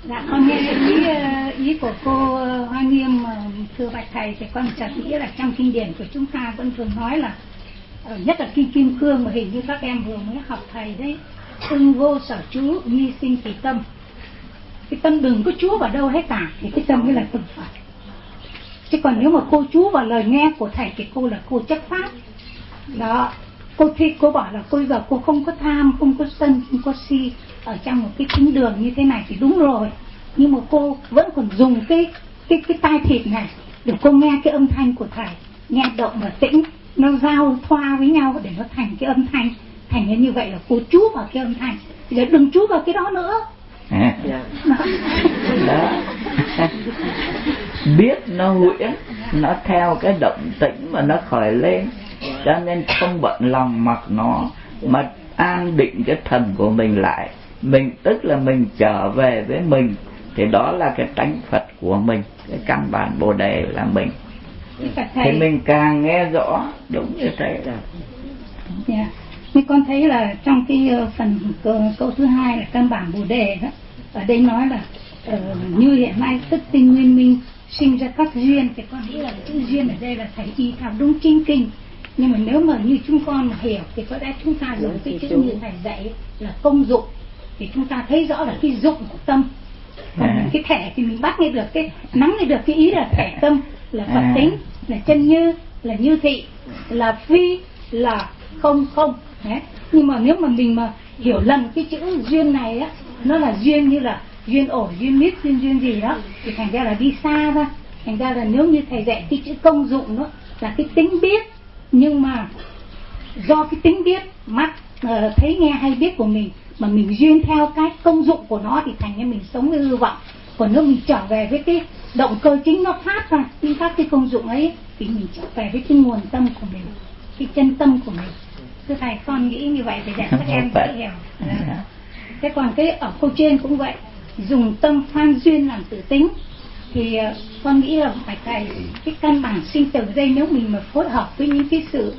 Dạ con nghe ý của cô Hoa Nghiêm, thưa bạch thầy, thì con chợt nghĩ là trong kinh điển của chúng ta vẫn thường nói là nhất là kinh Kim Cương mà hình như các em vừa mới học thầy đấy, ưng vô sở trú nhi sinh kỳ tâm. Cái tâm đừng có chú vào đâu hết cả, thì cái tâm mới là tâm Phật. Chứ còn nếu mà cô chú vào lời nghe của thầy thì cô là cô chấp pháp đó. Cô bảo là cô giờ cô không có tham, không có sân, không có si ở trong một cái thính đường như thế này thì đúng rồi, nhưng mà cô vẫn còn dùng cái tai thịt này để cô nghe cái âm thanh của thầy, nghe động và tĩnh nó giao thoa với nhau để nó thành cái âm thanh. Thành như vậy là cô chú vào cái âm thanh, thì đừng chú vào cái đó nữa. Đó. Biết nó huyễn, nó theo cái động tĩnh mà nó khởi lên, cho nên không bận lòng mặc nó, mà an định cái thần của mình lại. Mình tức là mình trở về với mình, thì đó là cái tánh Phật của mình, cái căn bản Bồ Đề là mình. Thì mình càng nghe rõ đúng như thế là. Yeah. Như con thấy là trong cái phần câu thứ hai là căn bản Bồ Đề đó, ở đây nói là như hiện nay tức tinh nguyên minh sinh ra các duyên, thì con nghĩ là chữ duyên ở đây là thầy y theo đúng chính kinh. Nhưng mà nếu mà như chúng con mà hiểu thì có lẽ chúng ta dùng cái chữ như thầy dạy là công dụng, thì chúng ta thấy rõ là cái dụng của tâm. Còn cái thể thì mình bắt nghe được, cái nắm nghe được cái ý là thể tâm, là Phật tính, là chân như, là như thị, là phi, là không không. Đấy. Nhưng mà nếu mà mình mà hiểu lầm cái chữ duyên này á, nó là duyên như là duyên ổ, duyên mít, duyên gì đó, thì thành ra là đi xa ra. Thành ra là nếu như thầy dạy cái chữ công dụng đó là cái tính biết, nhưng mà do cái tính biết mắt thấy nghe hay biết của mình mà mình duyên theo cái công dụng của nó, thì thành ra mình sống với hư vọng. Còn nếu mình trở về với cái động cơ chính nó phát ra các cái công dụng ấy, thì mình trở về với cái nguồn tâm của mình, cái chân tâm của mình. Thưa thầy, con nghĩ như vậy để các em dễ hiểu. Thế còn cái ở câu trên cũng vậy, dùng tâm phan duyên làm tự tính, thì con nghĩ là phải thầy cái căn bản sinh tử đây, nếu mình mà phối hợp với những cái sự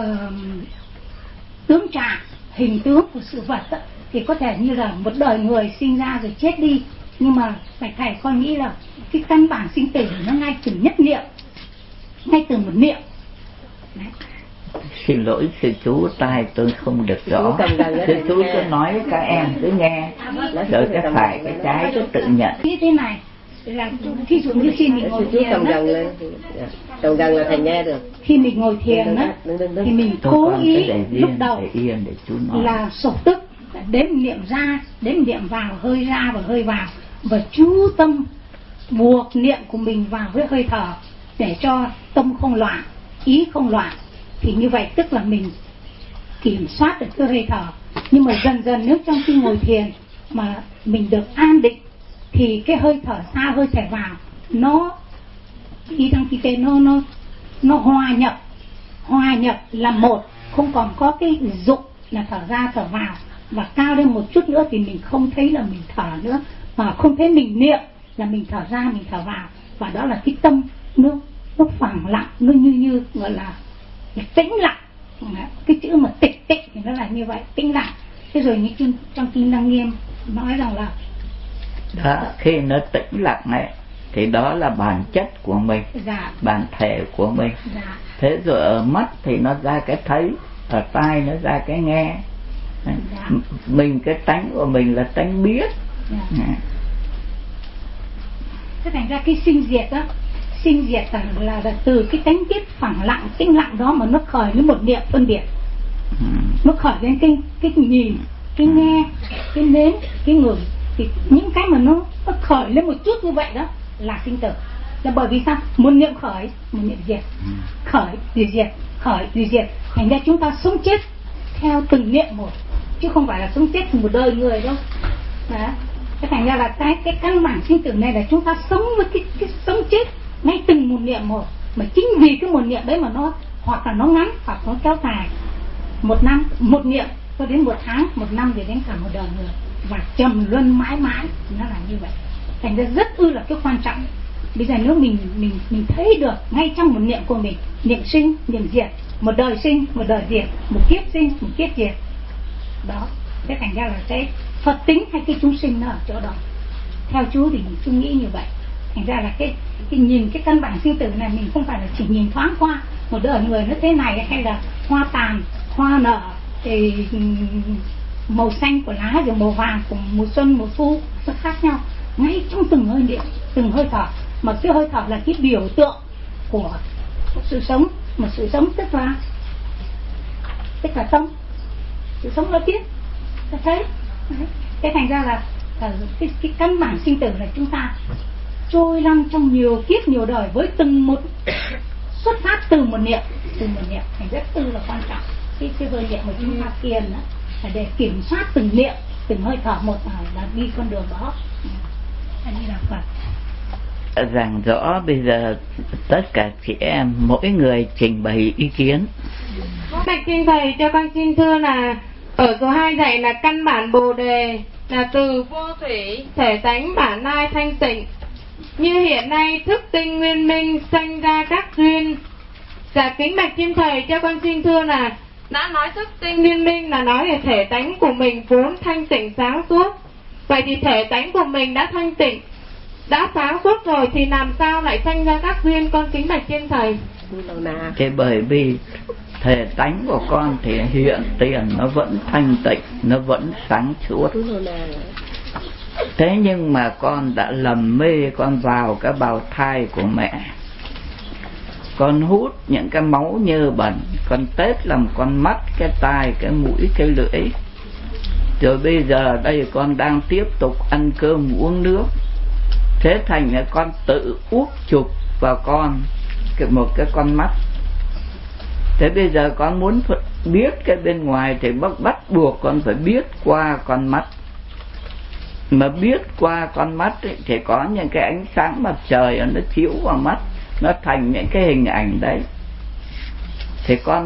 tướng trạng, hình tướng của sự vật đó, thì có thể như là một đời người sinh ra rồi chết đi. Nhưng mà phải thầy con nghĩ là cái căn bản sinh tử nó ngay từ nhất niệm, ngay từ một niệm. Đấy. Xin lỗi sư chú, tai tôi không được rõ. Sư chú cứ nói các em cứ nghe, rồi cái phải cái trái cứ tự nhận. Như thế này là thí dụ như khi mình ngồi thiền á, trồng gần là thầy nghe được. khi mình ngồi thiền á, thì mình cố ý lúc đầu là sộc tức, đếm niệm ra, đếm niệm vào, hơi ra và hơi vào, và chú tâm buộc niệm của mình vào với hơi thở để cho tâm không loạn, ý không loạn. Thì như vậy tức là mình kiểm soát được cái hơi thở. Nhưng mà dần dần nếu trong khi ngồi thiền mà mình được an định, thì cái hơi thở ra hơi thở vào nó ý trong khi cái nó hòa nhập là một, không còn có cái dụng là thở ra thở vào. Và cao lên một chút nữa thì mình không thấy là mình thở nữa, mà không thấy mình niệm là mình thở ra mình thở vào. Và đó là cái tâm nó phẳng lặng, nó như gọi là tĩnh lặng. Cái chữ mà tịch tịnh thì nó là như vậy, tĩnh lặng. Thế rồi như trong kinh Lăng Nghiêm nói rằng là đó, khi nó tĩnh lặng này thì đó là bản chất của mình, dạ, bản thể của mình. Dạ. Thế rồi ở mắt thì nó ra cái thấy, ở tai nó ra cái nghe. Dạ. Mình cái tánh của mình là tánh biết. Dạ. Thế thành ra cái sinh diệt đó, sinh diệt là từ cái tánh biết phẳng lặng, tĩnh lặng đó mà nó khởi lên một niệm phân biệt. Nó khởi lên cái nhìn, cái nghe, cái nếm, cái ngửi. Thì những cái mà nó khởi lên một chút như vậy đó là sinh tử. Là bởi vì sao? Một niệm khởi, một niệm diệt. Khởi rồi diệt, khởi rồi diệt. Thành ra chúng ta sống chết theo từng niệm một, chứ không phải là sống chết một đời người đâu. Đó. Thế thành ra là cái căn bản sinh tử này là chúng ta sống với cái sống chết ngay từng một niệm một. Mà chính vì cái một niệm đấy mà nó hoặc là nó ngắn hoặc nó kéo dài. Một năm, một niệm cho đến một tháng, một năm thì đến cả một đời người. Và trầm luân mãi mãi, nó là như vậy. Thành ra rất là cái quan trọng. Bây giờ nếu mình thấy được ngay trong một niệm của mình, niệm sinh, niệm diệt, một đời sinh, một đời diệt, một kiếp sinh, một kiếp diệt. Đó. Thế thành ra là cái Phật tính hay cái chúng sinh nó ở chỗ đó. theo chú thì chú nghĩ như vậy. Thành ra là cái nhìn cái căn bản sinh tử này mình không phải là chỉ nhìn thoáng qua một đời người nó thế này, hay là hoa tàn hoa nở thì màu xanh của lá rồi màu vàng của mùa xuân mùa thu nó khác nhau ngay trong từng hơi niệm, từng hơi thở. Mà cái hơi thở là cái biểu tượng của sự sống, mà sự sống tức là tâm, sự sống nó biết, ta thấy. Cái thành ra là cái căn bản sinh tử là chúng ta trôi lăn trong nhiều kiếp nhiều đời với từng một xuất phát từ một niệm, thành rất tư là quan trọng. Cái hơi niệm mà chúng ta thiền đó là để kiểm soát từng niệm, từng hơi thở một là đi con đường đó. Anh đi đọc Phật. Rằng rõ bây giờ tất cả chị em mỗi người trình bày ý kiến. Bạch xin thầy cho con xin thưa là ở số 2 dạy là căn bản Bồ đề là từ vô thủy thể tánh bản lai thanh tịnh, như hiện nay thức tinh nguyên minh sanh ra các duyên. Dạ kính bạch xin thầy cho con xin thưa là đã nói thức tinh nguyên minh là nói về thể tánh của mình vốn thanh tịnh sáng suốt. Vậy thì thể tánh của mình đã thanh tịnh, đã sáng suốt rồi thì làm sao lại sanh ra các duyên, con kính bạch trên thầy? Thế bởi vì thể tánh của con thì hiện tiền nó vẫn thanh tịnh, nó vẫn sáng suốt. Thế nhưng mà con đã lầm mê, con vào cái bào thai của mẹ, con hút những cái máu nhơ bẩn, con tết làm con mắt, cái tai, cái mũi, cái lưỡi. Rồi bây giờ đây con đang tiếp tục ăn cơm uống nước. Thế thành là con tự úp chụp vào con một cái con mắt. Thế bây giờ con muốn biết cái bên ngoài thì bắt buộc con phải biết qua con mắt. Mà biết qua con mắt ấy, thì có những cái ánh sáng mặt trời nó chiếu vào mắt, nó thành những cái hình ảnh đấy. Thì con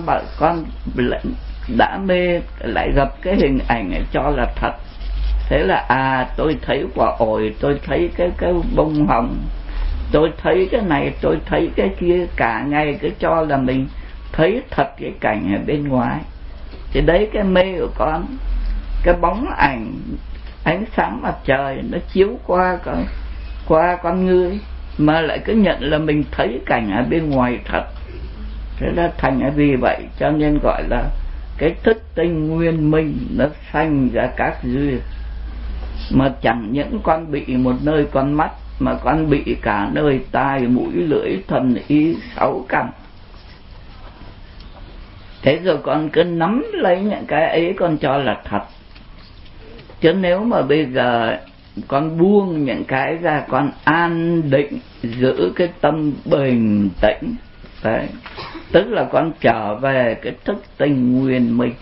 đã mê lại gặp cái hình ảnh ấy cho là thật. Thế là tôi thấy quả ổi, tôi thấy cái bông hồng, tôi thấy cái này, tôi thấy cái kia, cả ngày cứ cho là mình thấy thật cái cảnh ở bên ngoài. Thì đấy cái mê của con, cái bóng ảnh, ánh sáng mặt trời nó chiếu qua con người, mà lại cứ nhận là mình thấy cảnh ở bên ngoài thật. Thế là thành là vì vậy cho nên gọi là cái thức tinh nguyên minh nó sanh ra các duyên. Mà chẳng những con bị một nơi con mắt, mà con bị cả nơi tai, mũi, lưỡi, thần, ý, 6 căn. Thế rồi con cứ nắm lấy những cái ấy con cho là thật. Chứ nếu mà bây giờ con buông những cái ra, con an định giữ cái tâm bình tĩnh, đấy, tức là con trở về cái thức tinh nguyên minh.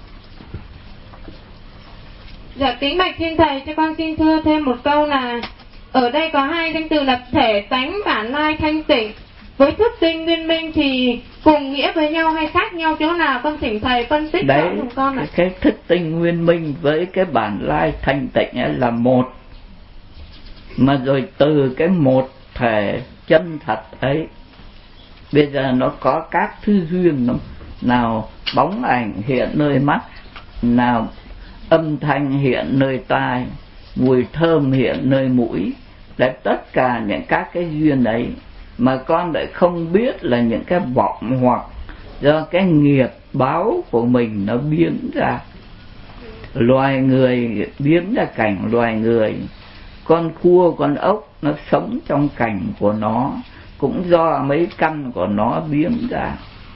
Dạ kính bạch thiên thầy cho con xin thưa thêm một câu là ở đây có 2 danh từ là thể tánh bản lai thanh tịnh với thức tinh nguyên minh thì cùng nghĩa với nhau hay khác nhau chỗ nào, con thỉnh thầy phân tích rõ giùm con ạ. Cái thức tinh nguyên minh với cái bản lai thanh tịnh ấy là một, mà rồi từ cái một thể chân thật ấy bây giờ nó có các thứ duyên lắm. Nào bóng ảnh hiện nơi mắt, nào âm thanh hiện nơi tai, mùi thơm hiện nơi mũi, là tất cả những các cái duyên ấy mà con lại không biết là những cái vọng hoặc do cái nghiệp báo của mình nó biến ra. Loài người biến ra cảnh loài người, con cua con ốc nó sống trong cảnh của nó cũng do mấy căn của nó biến ra.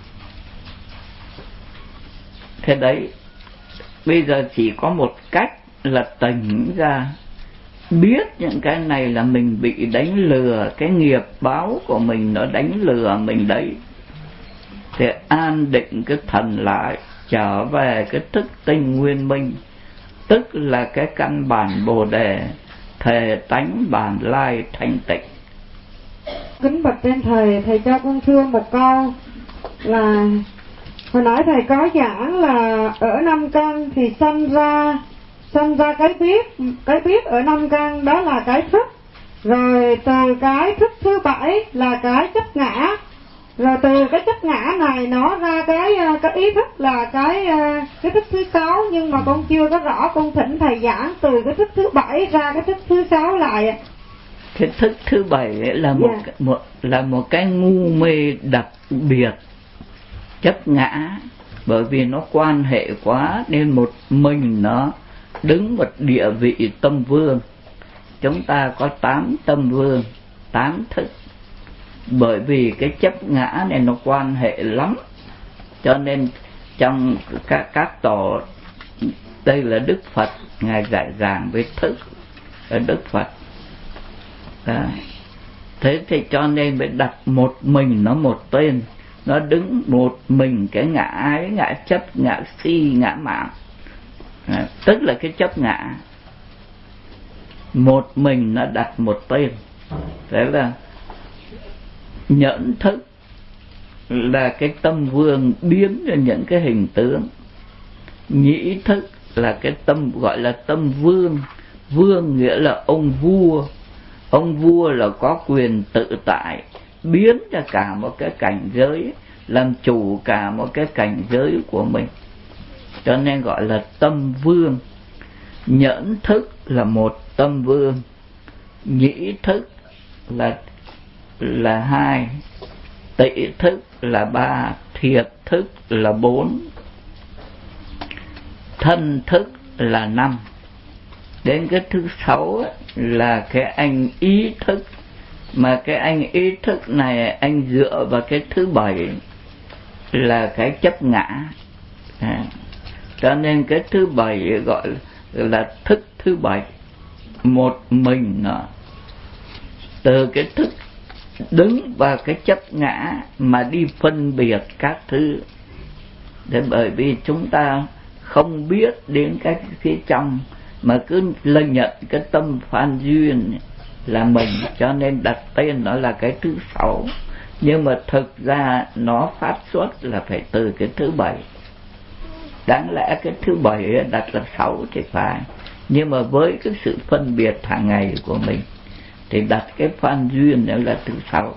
Thế đấy, bây giờ chỉ có một cách là tỉnh ra, biết những cái này là mình bị đánh lừa, cái nghiệp báo của mình nó đánh lừa mình đấy. Thì an định cái thần lại, trở về cái thức tinh nguyên minh, tức là cái căn bản Bồ đề, thể tánh bản lai thanh tịnh. Kính bạch trên thầy, thầy cho con thưa một câu là hồi nãy thầy có giảng là ở 5 căn thì sanh ra cái biết ở 5 căn đó là cái thức, rồi từ cái thức thứ 7 là cái chấp ngã, Rồi từ cái chấp ngã này nó ra cái ý thức là cái thức thứ 6, nhưng mà con chưa có rõ, con thỉnh thầy giảng từ cái thức thứ 7 ra cái thức thứ 6 lại. Cái thức thứ 7 là một cái ngu mê đặc biệt, chấp ngã, bởi vì nó quan hệ quá nên một mình nó đứng một địa vị tâm vương. Chúng ta có 8 tâm vương, 8 thức. Bởi vì cái chấp ngã này nó quan hệ lắm, cho nên trong các tổ, đây là Đức Phật Ngài dạy giảng với thức ở Đức Phật. Đấy. Thế thì cho nên mới đặt một mình nó một tên, nó đứng một mình cái ngã ái, ngã chấp, ngã si, ngã mạn. Đấy. Tức là cái chấp ngã, một mình nó đặt một tên. Thế là nhẫn thức là cái tâm vương biến ra những cái hình tướng. Nhĩ thức là cái tâm gọi là tâm vương. Vương nghĩa là ông vua. Ông vua là có quyền tự tại, biến ra cả một cái cảnh giới, làm chủ cả một cái cảnh giới của mình, cho nên gọi là tâm vương. Nhẫn thức là một tâm vương, nhĩ thức là 2, tị thức là 3, thiệt thức là 4, thân thức là 5. Đến cái thứ 6 là cái anh ý thức, mà cái anh ý thức này anh dựa vào cái thứ 7 là cái chấp ngã. Cho nên cái thứ 7 gọi là thức thứ 7, một mình nó. Từ cái thức đứng vào cái chấp ngã mà đi phân biệt các thứ. Để bởi vì chúng ta không biết đến cái phía trong, mà cứ lợi nhận cái tâm phan duyên là mình, cho nên đặt tên nó là cái thứ 6. Nhưng mà thực ra nó phát xuất là phải từ cái thứ 7. Đáng lẽ cái thứ 7 đặt là 6 thì phải, nhưng mà với cái sự phân biệt hàng ngày của mình thì đặt cái phan duyên đó là thứ 6.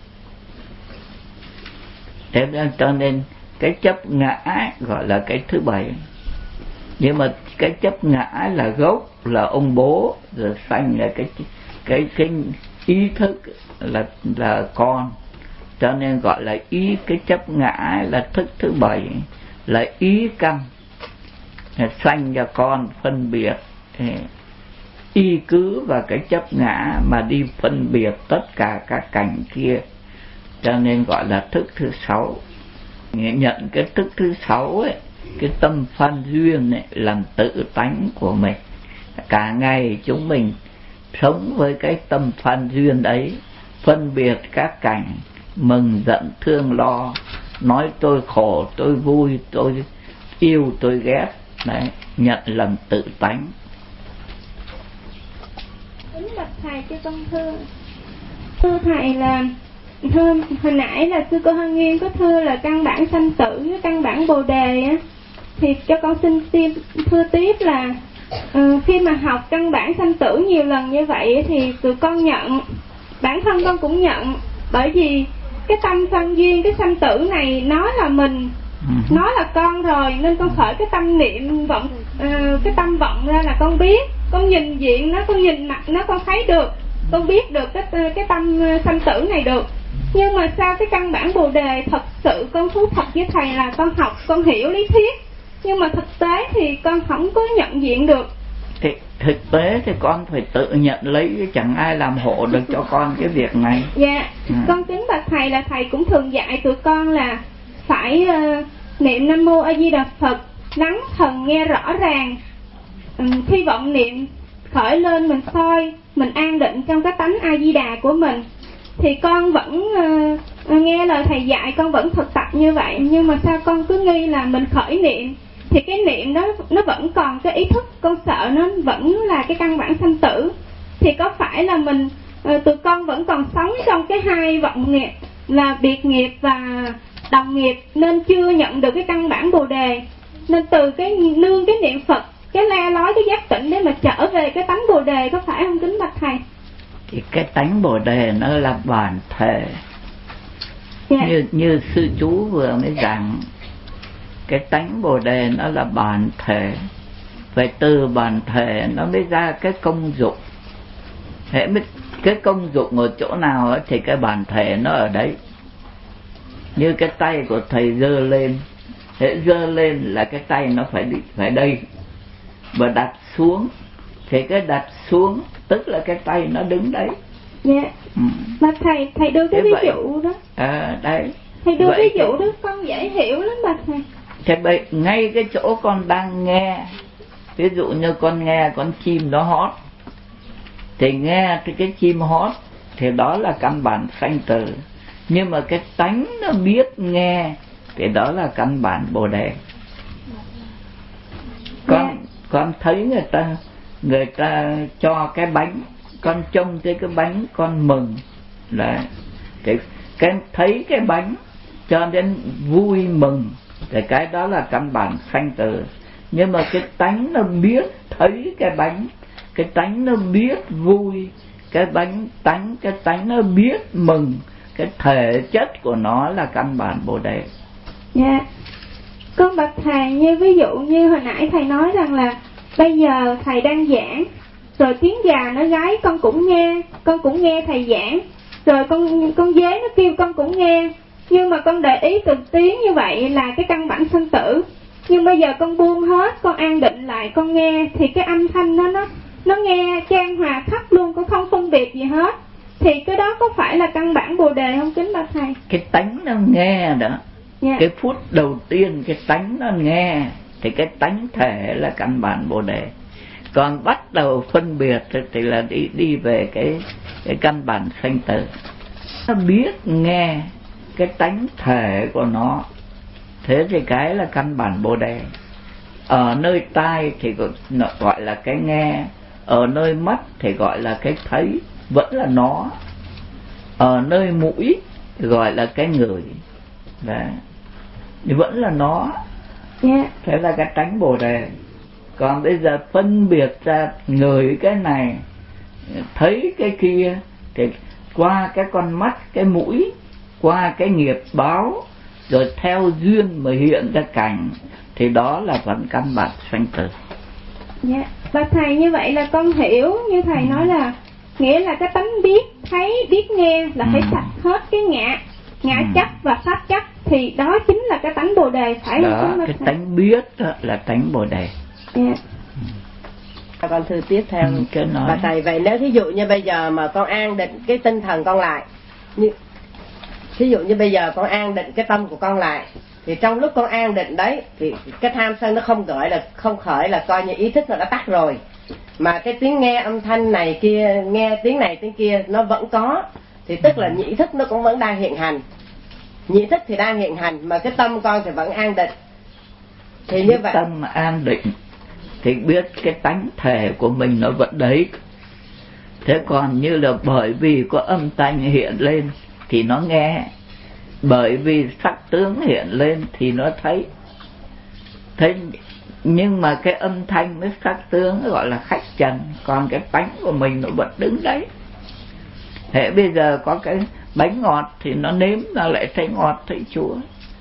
Thế nên cho nên cái chấp ngã gọi là cái thứ 7. Nhưng mà cái chấp ngã là gốc, là ông bố, rồi sanh là cái ý thức là con, cho nên gọi là ý. Cái chấp ngã là thức thứ 7, là ý căn, sanh ra con phân biệt, y cứ vào cái chấp ngã mà đi phân biệt tất cả các cảnh kia, cho nên gọi là thức thứ 6. Nhận cái thức thứ 6 ấy, cái tâm phan duyên ấy, làm tự tánh của mình. Cả ngày chúng mình sống với cái tâm phan duyên ấy, phân biệt các cảnh, mừng giận thương lo, nói tôi khổ, tôi vui, tôi yêu, tôi ghét. Đấy, nhận làm tự tánh. Kính bạch thầy cho con thưa thầy là hồi nãy là sư cô Hân Nguyên có thưa là căn bản sanh tử với căn bản bồ đề á, thì cho con xin thưa tiếp là khi mà học căn bản sanh tử nhiều lần như vậy thì tụi con nhận, bản thân con cũng nhận, bởi vì cái tâm sanh duyên, cái sanh tử này nó là mình, nó là con rồi, nên con khởi cái tâm niệm vọng, cái tâm vọng ra là con biết, con nhìn diện nó, con nhìn mặt nó, con thấy được, con biết được cái tâm sanh tử này được. Nhưng mà sao cái căn bản bồ đề thật sự con thú thật với thầy là con học, con hiểu lý thuyết, nhưng mà thực tế thì con không có nhận diện được. Thì thực tế thì con phải tự nhận lấy, chẳng ai làm hộ được cho con cái việc này. Dạ, con kính bạch thầy là thầy cũng thường dạy tụi con là phải niệm Nam Mô A Di Đà Phật, lắng thần nghe rõ ràng. Khi vọng niệm khởi lên mình soi, mình an định trong cái tánh A Di Đà của mình. Thì con vẫn nghe lời thầy dạy, con vẫn thực tập như vậy. Nhưng mà sao con cứ nghi là mình khởi niệm thì cái niệm đó nó vẫn còn cái ý thức, con sợ nó vẫn là cái căn bản sanh tử. Thì có phải là mình tụi con vẫn còn sống trong cái hai vọng nghiệp là biệt nghiệp và đồng nghiệp, nên chưa nhận được cái căn bản bồ đề, nên từ cái nương cái niệm Phật, cái le lói, cái giác tỉnh để mà trở về cái tánh bồ đề, có phải không kính bạch thầy? Thì cái tánh bồ đề nó là bản thể, Như sư chú vừa mới giảng, cái tánh Bồ Đề nó là bản thể, phải từ bản thể nó mới ra cái công dụng. Cái công dụng ở chỗ nào ấy, thì cái bản thể nó ở đấy. Như cái tay của thầy giơ lên, thế giơ lên là cái tay nó phải đây, và đặt xuống thì cái đặt xuống tức là cái tay nó đứng đấy. Dạ. Mà thầy đưa cái ví dụ đó. Đấy. Thầy đưa ví dụ đó con dễ hiểu lắm bà thầy. Thế ngay cái chỗ con đang nghe, ví dụ như con nghe con chim nó hót, thì nghe cái chim hót thì đó là căn bản sanh tử. Nhưng mà cái tánh nó biết nghe thì đó là căn bản Bồ Đề. Con thấy người ta cho cái bánh, con trông thấy cái bánh con mừng, là cái thấy cái bánh cho đến vui mừng, thì cái đó là căn bản sanh tử. Nhưng mà cái tánh nó biết thấy cái bánh, cái tánh nó biết vui, cái tánh nó biết mừng, cái thể chất của nó là căn bản Bồ Đề. Dạ. Con bạch thầy, như ví dụ như hồi nãy thầy nói rằng là bây giờ thầy đang giảng, rồi tiếng gà nó gáy con cũng nghe thầy giảng, rồi con dế nó kêu con cũng nghe, nhưng mà con để ý từng tiếng như vậy là cái căn bản sanh tử. Nhưng bây giờ con buông hết, con an định lại, con nghe thì cái âm thanh nó nghe chan hòa khắp luôn, con không phân biệt gì hết. Thì cái đó có phải là căn bản Bồ Đề không kính bạch thầy? Cái tánh nó nghe đó. Yeah. Cái phút đầu tiên cái tánh nó nghe thì cái tánh thể là căn bản Bồ Đề. Còn bắt đầu phân biệt thì là đi về cái căn bản sanh tử. Nó biết nghe cái tánh thể của nó, thế thì cái là căn bản Bồ Đề. Ở nơi tai thì gọi là cái nghe, ở nơi mắt thì gọi là cái thấy, vẫn là nó. Ở nơi mũi thì gọi là cái ngửi, đấy, thì vẫn là nó. Yeah. Thế là cái tánh Bồ Đề. Còn bây giờ phân biệt ra ngửi cái này, thấy cái kia, thì qua cái con mắt, cái mũi, qua cái nghiệp báo, rồi theo duyên mà hiện ra cảnh, thì đó là vẫn căn bản sanh tử. Dạ. Và thầy, như vậy là con hiểu như thầy nói là nghĩa là cái tánh biết thấy biết nghe là phải sạch hết cái ngã chấp và pháp chấp, thì đó chính là cái tánh Bồ Đề, phải đó, không? Cái tánh biết là tánh Bồ Đề. Yeah. Con thưa tiếp theo. Và thầy, vậy nếu thí dụ như bây giờ mà con an định cái tinh thần con lại, thí dụ như bây giờ con an định cái tâm của con lại, thì trong lúc con an định đấy thì cái tham sân nó không khởi là coi như ý thức nó đã tắt rồi, mà cái tiếng nghe âm thanh này kia, nghe tiếng này tiếng kia nó vẫn có, thì tức là nhĩ thức nó cũng vẫn đang hiện hành. Nhĩ thức thì đang hiện hành mà cái tâm con thì vẫn an định. Thì như vậy tâm an định thì biết cái tánh thể của mình nó vẫn đấy. Thế còn như là bởi vì có âm thanh hiện lên thì nó nghe, bởi vì sắc tướng hiện lên thì nó thấy. Thế nhưng mà cái âm thanh với sắc tướng gọi là khách trần, còn cái tánh của mình nó vẫn đứng đấy. Thế bây giờ có cái bánh ngọt thì nó nếm nó lại thấy ngọt thấy chua.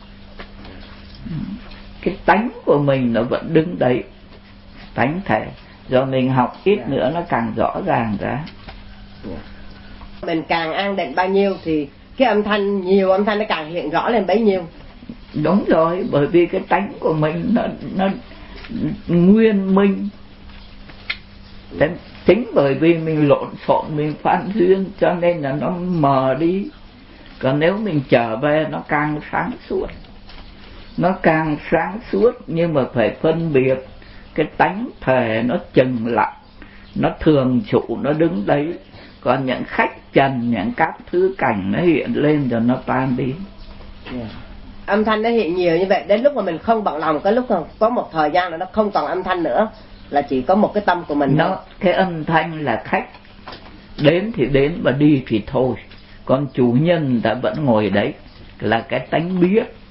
Cái tánh của mình nó vẫn đứng đấy, tánh thể. Do mình học ít nữa nó càng rõ ràng ra. Mình càng an định bao nhiêu thì cái âm thanh, nhiều âm thanh nó càng hiện rõ lên bấy nhiêu. Đúng rồi, bởi vì cái tánh của mình nó nguyên minh. Chính bởi vì mình lộn xộn, mình phan duyên cho nên là nó mờ đi. Còn nếu mình trở về nó càng sáng suốt. Nó càng sáng suốt, nhưng mà phải phân biệt cái tánh thể nó chừng lặng, nó thường trụ, nó đứng đấy. Còn những khách trần, những các thứ cảnh nó hiện lên rồi nó tan đi. Âm thanh nó hiện nhiều như vậy, đến lúc mà mình không bận lòng, cái lúc mà có một thời gian là nó không còn âm thanh nữa, là chỉ có một cái tâm của mình thôi. Cái âm thanh là khách, đến thì đến mà đi thì thôi. Còn chủ nhân đã vẫn ngồi đấy, là cái tánh biết.